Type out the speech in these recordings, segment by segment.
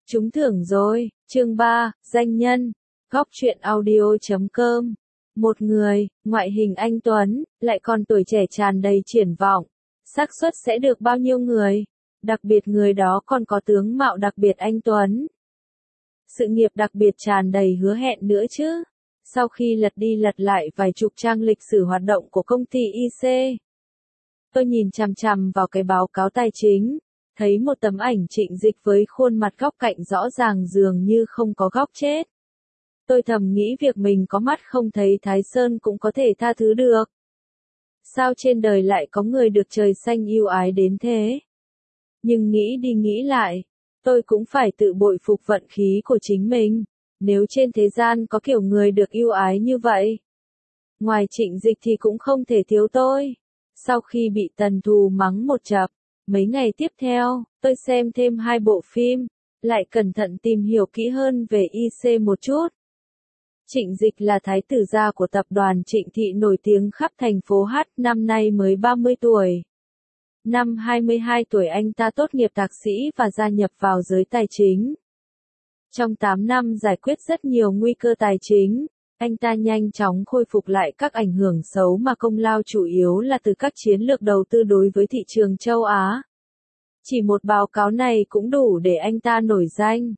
Trúng thưởng rồi, chương 3, danh nhân, góc truyện audio.com. Một người, ngoại hình anh tuấn, lại còn tuổi trẻ tràn đầy triển vọng. Xác suất sẽ được bao nhiêu người? Đặc biệt người đó còn có tướng mạo đặc biệt anh tuấn. Sự nghiệp đặc biệt tràn đầy hứa hẹn nữa chứ. Sau khi lật đi lật lại vài chục trang lịch sử hoạt động của công ty IC, tôi nhìn chằm chằm vào cái báo cáo tài chính, thấy một tấm ảnh Trịnh Dịch với khuôn mặt góc cạnh rõ ràng dường như không có góc chết. Tôi thầm nghĩ việc mình có mắt không thấy Thái Sơn cũng có thể tha thứ được. Sao trên đời lại có người được trời xanh yêu ái đến thế? Nhưng nghĩ đi nghĩ lại, tôi cũng phải tự bội phục vận khí của chính mình. Nếu trên thế gian có kiểu người được yêu ái như vậy, ngoài Trịnh Dịch thì cũng không thể thiếu tôi. Sau khi bị Tần Thù mắng một chập, mấy ngày tiếp theo, tôi xem thêm 2 bộ phim, lại cẩn thận tìm hiểu kỹ hơn về IC một chút. Trịnh Dịch là thái tử gia của tập đoàn Trịnh Thị nổi tiếng khắp thành phố H, năm nay mới 30 tuổi. Năm 22 tuổi anh ta tốt nghiệp thạc sĩ và gia nhập vào giới tài chính. Trong 8 năm giải quyết rất nhiều nguy cơ tài chính, anh ta nhanh chóng khôi phục lại các ảnh hưởng xấu mà công lao chủ yếu là từ các chiến lược đầu tư đối với thị trường châu Á. Chỉ một báo cáo này cũng đủ để anh ta nổi danh.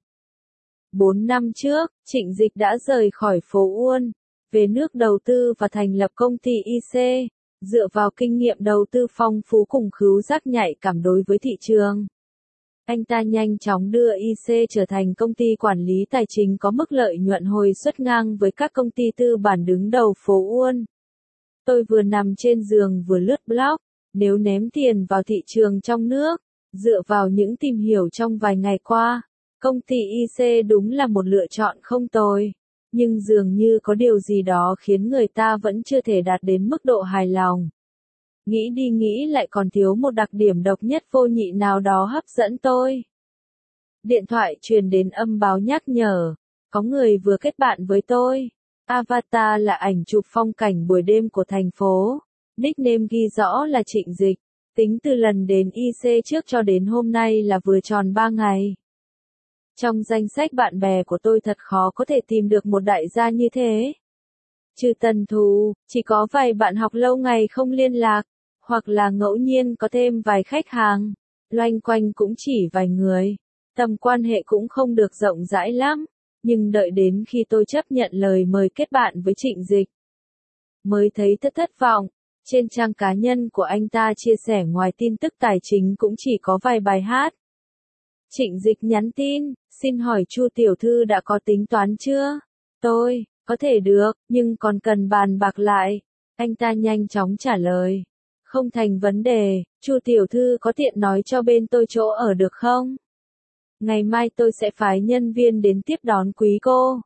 4 năm trước, Trịnh Dịch đã rời khỏi phố Uôn, về nước đầu tư và thành lập công ty IC, dựa vào kinh nghiệm đầu tư phong phú cùng khứu giác nhạy cảm đối với thị trường. Anh ta nhanh chóng đưa IC trở thành công ty quản lý tài chính có mức lợi nhuận hồi suất ngang với các công ty tư bản đứng đầu phố Uôn. Tôi vừa nằm trên giường vừa lướt blog, nếu ném tiền vào thị trường trong nước, dựa vào những tìm hiểu trong vài ngày qua, công ty IC đúng là một lựa chọn không tồi. Nhưng dường như có điều gì đó khiến người ta vẫn chưa thể đạt đến mức độ hài lòng. Nghĩ đi nghĩ lại còn thiếu một đặc điểm độc nhất vô nhị nào đó hấp dẫn tôi. Điện thoại truyền đến âm báo nhắc nhở, có người vừa kết bạn với tôi. Avatar là ảnh chụp phong cảnh buổi đêm của thành phố. Nickname ghi rõ là Trịnh Dịch. Tính từ lần đến IC trước cho đến hôm nay là vừa tròn 3 ngày. Trong danh sách bạn bè của tôi thật khó có thể tìm được một đại gia như thế. Trừ Tần Thù, chỉ có vài bạn học lâu ngày không liên lạc, hoặc là ngẫu nhiên có thêm vài khách hàng. Loanh quanh cũng chỉ vài người. Tầm quan hệ cũng không được rộng rãi lắm. Nhưng đợi đến khi tôi chấp nhận lời mời kết bạn với Trịnh Dịch, mới thấy thất vọng. Trên trang cá nhân của anh ta chia sẻ ngoài tin tức tài chính cũng chỉ có vài bài hát. Trịnh Dịch nhắn tin, xin hỏi Chu tiểu thư đã có tính toán chưa? Tôi, có thể được, nhưng còn cần bàn bạc lại. Anh ta nhanh chóng trả lời. Không thành vấn đề, Chu tiểu thư có tiện nói cho bên tôi chỗ ở được không? Ngày mai tôi sẽ phái nhân viên đến tiếp đón quý cô.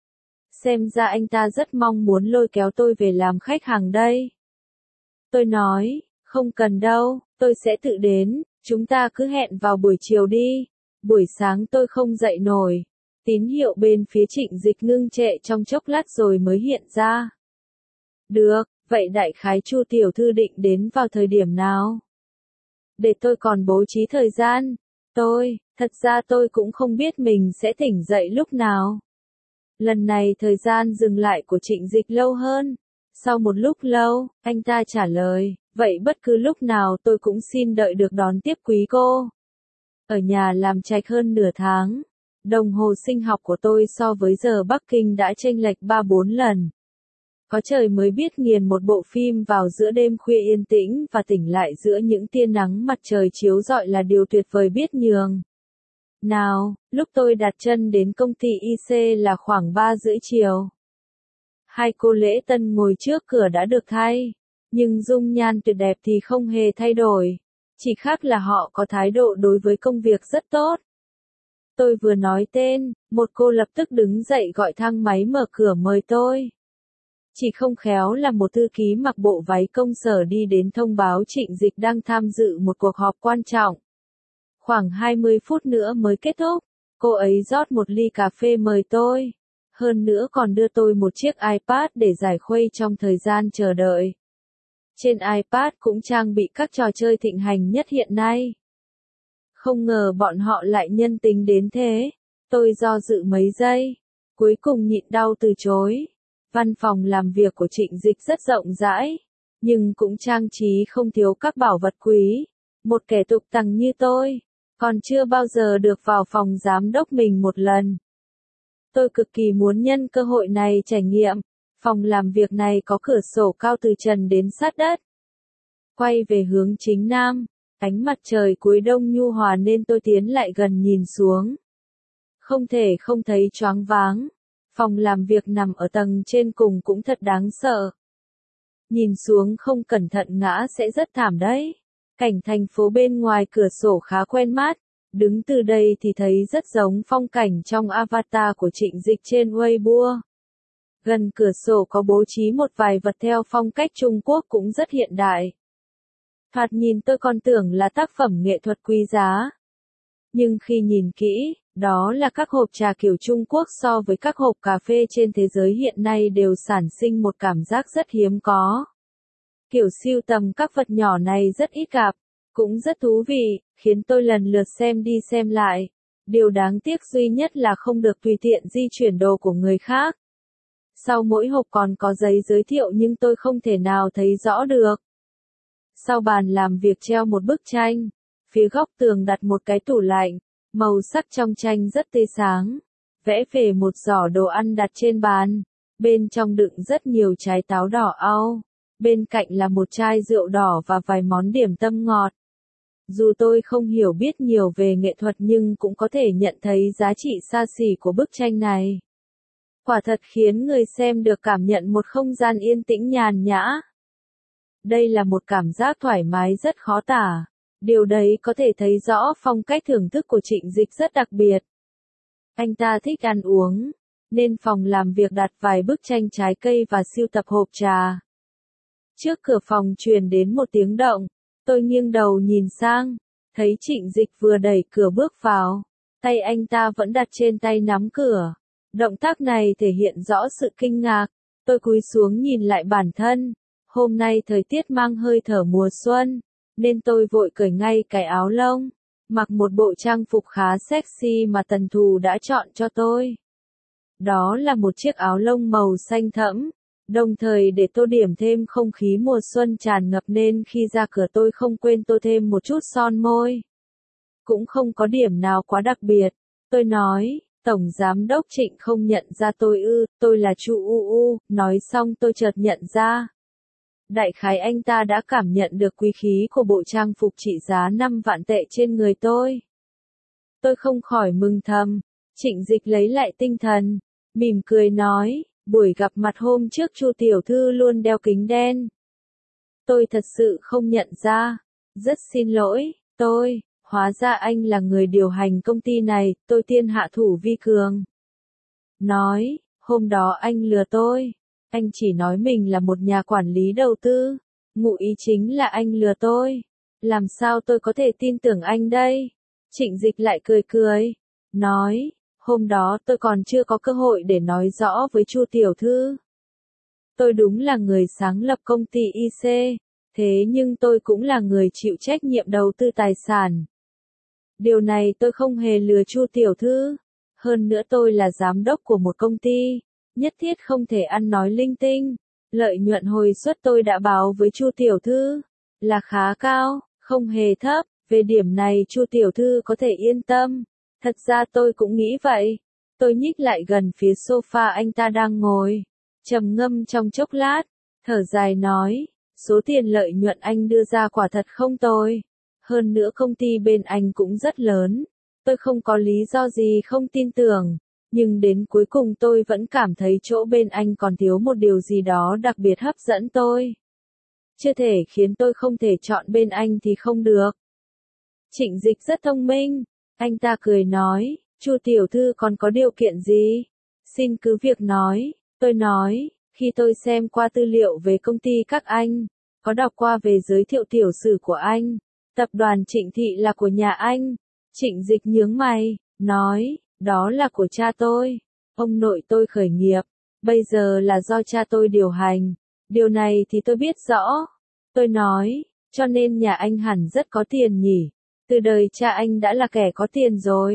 Xem ra anh ta rất mong muốn lôi kéo tôi về làm khách hàng đây. Tôi nói, không cần đâu, tôi sẽ tự đến, chúng ta cứ hẹn vào buổi chiều đi. Buổi sáng tôi không dậy nổi. Tín hiệu bên phía Trịnh Dịch ngưng trệ trong chốc lát rồi mới hiện ra. Được, vậy đại khái Chu tiểu thư định đến vào thời điểm nào? Để tôi còn bố trí thời gian. Thật ra tôi cũng không biết mình sẽ tỉnh dậy lúc nào. Lần này thời gian dừng lại của Trịnh Dịch lâu hơn. Sau một lúc lâu, anh ta trả lời, vậy bất cứ lúc nào tôi cũng xin đợi được đón tiếp quý cô. Ở nhà làm trạch hơn nửa tháng, đồng hồ sinh học của tôi so với giờ Bắc Kinh đã chênh lệch 3-4 lần. Có trời mới biết nghiền một bộ phim vào giữa đêm khuya yên tĩnh và tỉnh lại giữa những tia nắng mặt trời chiếu rọi là điều tuyệt vời biết nhường. Nào, lúc tôi đặt chân đến công ty IC là khoảng 3:30 chiều. 2 cô lễ tân ngồi trước cửa đã được thay, nhưng dung nhan tuyệt đẹp thì không hề thay đổi. Chỉ khác là họ có thái độ đối với công việc rất tốt. Tôi vừa nói tên, một cô lập tức đứng dậy gọi thang máy mở cửa mời tôi. Chỉ không khéo là một thư ký mặc bộ váy công sở đi đến thông báo Trịnh Dịch đang tham dự một cuộc họp quan trọng. Khoảng 20 phút nữa mới kết thúc, cô ấy rót một ly cà phê mời tôi. Hơn nữa còn đưa tôi một chiếc iPad để giải khuây trong thời gian chờ đợi. Trên iPad cũng trang bị các trò chơi thịnh hành nhất hiện nay. Không ngờ bọn họ lại nhân tính đến thế. Tôi do dự mấy giây, cuối cùng nhịn đau từ chối. Văn phòng làm việc của Trịnh Dịch rất rộng rãi, nhưng cũng trang trí không thiếu các bảo vật quý. Một kẻ tục tằng như tôi, còn chưa bao giờ được vào phòng giám đốc mình một lần. Tôi cực kỳ muốn nhân cơ hội này trải nghiệm. Phòng làm việc này có cửa sổ cao từ trần đến sát đất. Quay về hướng chính nam, ánh mặt trời cuối đông nhu hòa nên tôi tiến lại gần nhìn xuống. Không thể không thấy choáng váng. Phòng làm việc nằm ở tầng trên cùng cũng thật đáng sợ. Nhìn xuống không cẩn thận ngã sẽ rất thảm đấy. Cảnh thành phố bên ngoài cửa sổ khá quen mắt. Đứng từ đây thì thấy rất giống phong cảnh trong avatar của Trịnh Dịch trên Weibo. Gần cửa sổ có bố trí một vài vật theo phong cách Trung Quốc cũng rất hiện đại. Thoạt nhìn tôi còn tưởng là tác phẩm nghệ thuật quý giá. Nhưng khi nhìn kỹ, đó là các hộp trà kiểu Trung Quốc so với các hộp cà phê trên thế giới hiện nay đều sản sinh một cảm giác rất hiếm có. Kiểu sưu tầm các vật nhỏ này rất ít gặp, cũng rất thú vị, khiến tôi lần lượt xem đi xem lại. Điều đáng tiếc duy nhất là không được tùy tiện di chuyển đồ của người khác. Sau mỗi hộp còn có giấy giới thiệu nhưng tôi không thể nào thấy rõ được. Sau bàn làm việc treo một bức tranh, phía góc tường đặt một cái tủ lạnh, màu sắc trong tranh rất tươi sáng. Vẽ về một giỏ đồ ăn đặt trên bàn, bên trong đựng rất nhiều trái táo đỏ au. Bên cạnh là một chai rượu đỏ và vài món điểm tâm ngọt. Dù tôi không hiểu biết nhiều về nghệ thuật nhưng cũng có thể nhận thấy giá trị xa xỉ của bức tranh này. Quả thật khiến người xem được cảm nhận một không gian yên tĩnh nhàn nhã. Đây là một cảm giác thoải mái rất khó tả. Điều đấy có thể thấy rõ phong cách thưởng thức của Trịnh Dịch rất đặc biệt. Anh ta thích ăn uống, nên phòng làm việc đặt vài bức tranh trái cây và sưu tập hộp trà. Trước cửa phòng truyền đến một tiếng động, tôi nghiêng đầu nhìn sang, thấy Trịnh Dịch vừa đẩy cửa bước vào, tay anh ta vẫn đặt trên tay nắm cửa. Động tác này thể hiện rõ sự kinh ngạc, tôi cúi xuống nhìn lại bản thân. Hôm nay thời tiết mang hơi thở mùa xuân, nên tôi vội cởi ngay cái áo lông, mặc một bộ trang phục khá sexy mà Tần Thù đã chọn cho tôi. Đó là một chiếc áo lông màu xanh thẫm, đồng thời để tô điểm thêm không khí mùa xuân tràn ngập nên khi ra cửa tôi không quên tô thêm một chút son môi. Cũng không có điểm nào quá đặc biệt, tôi nói. Tổng Giám đốc Trịnh không nhận ra tôi ư, tôi là Chu U. Nói xong tôi chợt nhận ra. Đại khái anh ta đã cảm nhận được quý khí của bộ trang phục trị giá 5 vạn tệ trên người tôi. Tôi không khỏi mừng thầm. Trịnh Dịch lấy lại tinh thần, mỉm cười nói, buổi gặp mặt hôm trước Chu tiểu thư luôn đeo kính đen. Tôi thật sự không nhận ra. Rất xin lỗi, hóa ra anh là người điều hành công ty này, tôi tiên hạ thủ vi cường. Nói, hôm đó anh lừa tôi. Anh chỉ nói mình là một nhà quản lý đầu tư. Ngụ ý chính là anh lừa tôi. Làm sao tôi có thể tin tưởng anh đây? Trịnh Dịch lại cười cười. Nói, hôm đó tôi còn chưa có cơ hội để nói rõ với Chu tiểu thư. Tôi đúng là người sáng lập công ty IC. Thế nhưng tôi cũng là người chịu trách nhiệm đầu tư tài sản. Điều này tôi không hề lừa Chu tiểu thư. Hơn nữa tôi là giám đốc của một công ty, nhất thiết không thể ăn nói linh tinh. Lợi nhuận hồi suất tôi đã báo với Chu tiểu thư là khá cao, không hề thấp. Về điểm này Chu tiểu thư có thể yên tâm. Thật ra tôi cũng nghĩ vậy. Tôi nhích lại gần phía sofa anh ta đang ngồi, trầm ngâm trong chốc lát, thở dài nói, số tiền lợi nhuận anh đưa ra quả thật không tồi. Hơn nữa công ty bên anh cũng rất lớn. Tôi không có lý do gì không tin tưởng. Nhưng đến cuối cùng tôi vẫn cảm thấy chỗ bên anh còn thiếu một điều gì đó đặc biệt hấp dẫn tôi. Chưa thể khiến tôi không thể chọn bên anh thì không được. Trịnh Dịch rất thông minh. Anh ta cười nói, Chu tiểu thư còn có điều kiện gì? Xin cứ việc nói. Tôi nói, khi tôi xem qua tư liệu về công ty các anh, có đọc qua về giới thiệu tiểu sử của anh. Tập đoàn Trịnh Thị là của nhà anh. Trịnh Dịch nhướng mày, nói, đó là của cha tôi. Ông nội tôi khởi nghiệp, bây giờ là do cha tôi điều hành. Điều này thì tôi biết rõ. Tôi nói, cho nên nhà anh hẳn rất có tiền nhỉ. Từ đời cha anh đã là kẻ có tiền rồi.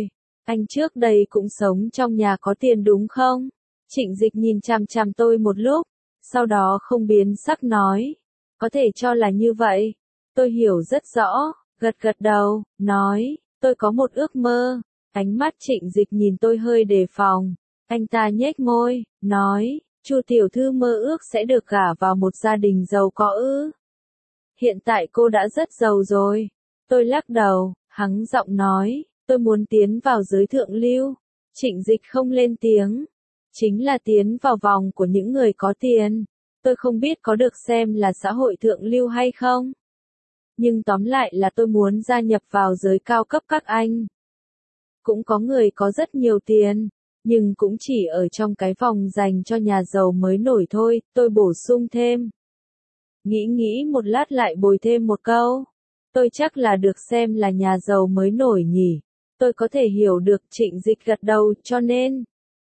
Anh trước đây cũng sống trong nhà có tiền đúng không? Trịnh Dịch nhìn chằm chằm tôi một lúc, sau đó không biến sắc nói. Có thể cho là như vậy. Tôi hiểu rất rõ, gật gật đầu, nói, tôi có một ước mơ. Ánh mắt Trịnh Dịch nhìn tôi hơi đề phòng. Anh ta nhếch môi, nói, Chu tiểu thư mơ ước sẽ được gả vào một gia đình giàu có ư? Hiện tại cô đã rất giàu rồi. Tôi lắc đầu, hắng giọng nói, tôi muốn tiến vào giới thượng lưu. Trịnh Dịch không lên tiếng. Chính là tiến vào vòng của những người có tiền. Tôi không biết có được xem là xã hội thượng lưu hay không. Nhưng tóm lại là tôi muốn gia nhập vào giới cao cấp các anh. Cũng có người có rất nhiều tiền, nhưng cũng chỉ ở trong cái vòng dành cho nhà giàu mới nổi thôi, tôi bổ sung thêm. Nghĩ một lát lại bồi thêm một câu. Tôi chắc là được xem là nhà giàu mới nổi nhỉ. Tôi có thể hiểu được. Trịnh Dịch gật đầu, cho nên.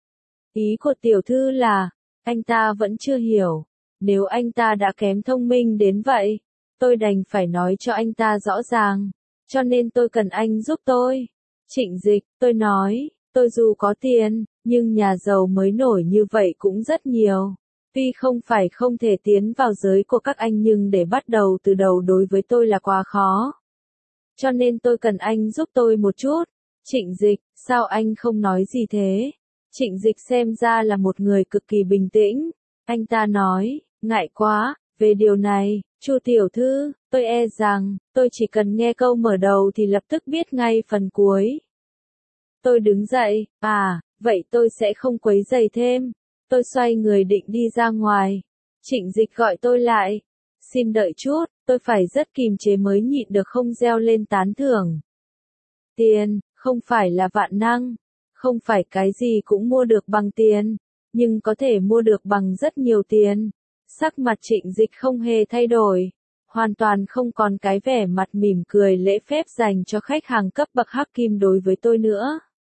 Ý của tiểu thư là, anh ta vẫn chưa hiểu. Nếu anh ta đã kém thông minh đến vậy, tôi đành phải nói cho anh ta rõ ràng. Cho nên tôi cần anh giúp tôi. Trịnh Dịch, tôi nói, tôi dù có tiền, nhưng nhà giàu mới nổi như vậy cũng rất nhiều. Tuy không phải không thể tiến vào giới của các anh nhưng để bắt đầu từ đầu đối với tôi là quá khó. Cho nên tôi cần anh giúp tôi một chút. Trịnh Dịch, sao anh không nói gì thế? Trịnh Dịch xem ra là một người cực kỳ bình tĩnh. Anh ta nói, ngại quá, về điều này, Chu tiểu thư, tôi e rằng, tôi chỉ cần nghe câu mở đầu thì lập tức biết ngay phần cuối. Tôi đứng dậy, vậy tôi sẽ không quấy rầy thêm. Tôi xoay người định đi ra ngoài. Trịnh Dịch gọi tôi lại. Xin đợi chút, tôi phải rất kìm chế mới nhịn được không reo lên tán thưởng. Tiền, không phải là vạn năng. Không phải cái gì cũng mua được bằng tiền. Nhưng có thể mua được bằng rất nhiều tiền. Sắc mặt Trịnh Dịch không hề thay đổi. Hoàn toàn không còn cái vẻ mặt mỉm cười lễ phép dành cho khách hàng cấp bậc hắc kim đối với tôi nữa.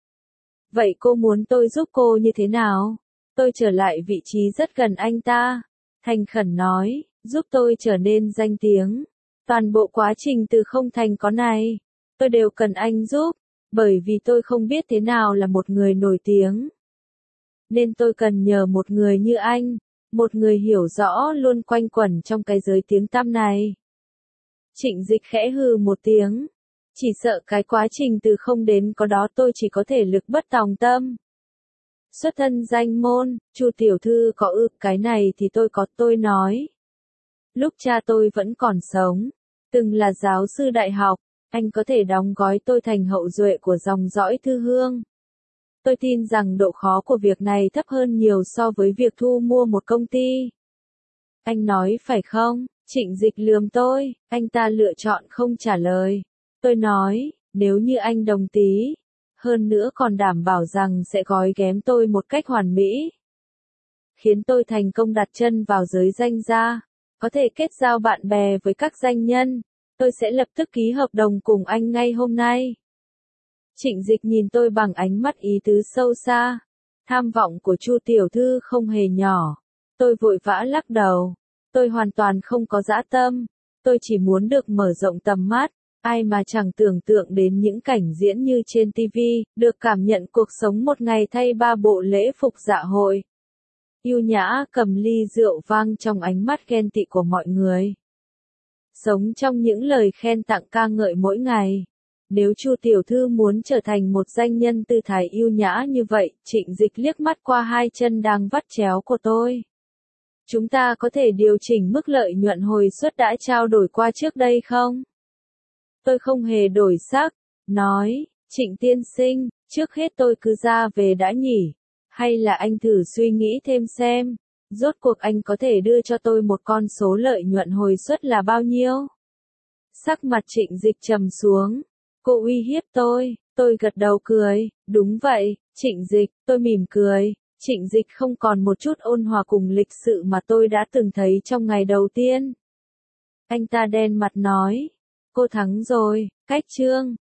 Vậy cô muốn tôi giúp cô như thế nào? Tôi trở lại vị trí rất gần anh ta. Thành khẩn nói, giúp tôi trở nên danh tiếng. Toàn bộ quá trình từ không thành có này, tôi đều cần anh giúp, bởi vì tôi không biết thế nào là một người nổi tiếng. Nên tôi cần nhờ một người như anh, một người hiểu rõ luôn quanh quẩn trong cái giới tiếng tăm này. Trịnh Dịch khẽ hừ một tiếng. Chỉ sợ cái quá trình từ không đến có đó tôi chỉ có thể lực bất tòng tâm. Xuất thân danh môn, Chu tiểu thư có cái này thì tôi có, tôi nói. Lúc cha tôi vẫn còn sống, từng là giáo sư đại học, anh có thể đóng gói tôi thành hậu duệ của dòng dõi Thư Hương. Tôi tin rằng độ khó của việc này thấp hơn nhiều so với việc thu mua một công ty. Anh nói phải không? Trịnh Dịch lườm tôi, anh ta lựa chọn không trả lời. Tôi nói, nếu như anh đồng ý, hơn nữa còn đảm bảo rằng sẽ gói ghém tôi một cách hoàn mỹ. Khiến tôi thành công đặt chân vào giới danh gia, có thể kết giao bạn bè với các danh nhân, tôi sẽ lập tức ký hợp đồng cùng anh ngay hôm nay. Trịnh Dịch nhìn tôi bằng ánh mắt ý tứ sâu xa. Tham vọng của Chu tiểu thư không hề nhỏ. Tôi vội vã lắc đầu. Tôi hoàn toàn không có dã tâm. Tôi chỉ muốn được mở rộng tầm mắt. Ai mà chẳng tưởng tượng đến những cảnh diễn như trên TV, được cảm nhận cuộc sống một ngày thay ba bộ lễ phục dạ hội. Yêu nhã cầm ly rượu vang trong ánh mắt ghen tị của mọi người. Sống trong những lời khen tặng ca ngợi mỗi ngày. Nếu Chu tiểu thư muốn trở thành một danh nhân tư thái yêu nhã như vậy, Trịnh Dịch liếc mắt qua hai chân đang vắt chéo của tôi. Chúng ta có thể điều chỉnh mức lợi nhuận hồi suất đã trao đổi qua trước đây không? Tôi không hề đổi sắc, nói, Trịnh tiên sinh, trước hết tôi cứ ra về đã nhỉ, hay là anh thử suy nghĩ thêm xem, rốt cuộc anh có thể đưa cho tôi một con số lợi nhuận hồi suất là bao nhiêu? Sắc mặt Trịnh Dịch trầm xuống, cô uy hiếp tôi gật đầu cười, đúng vậy, Trịnh Dịch, tôi mỉm cười, Trịnh Dịch không còn một chút ôn hòa cùng lịch sự mà tôi đã từng thấy trong ngày đầu tiên. Anh ta đen mặt nói. Cô thắng rồi, cách chương.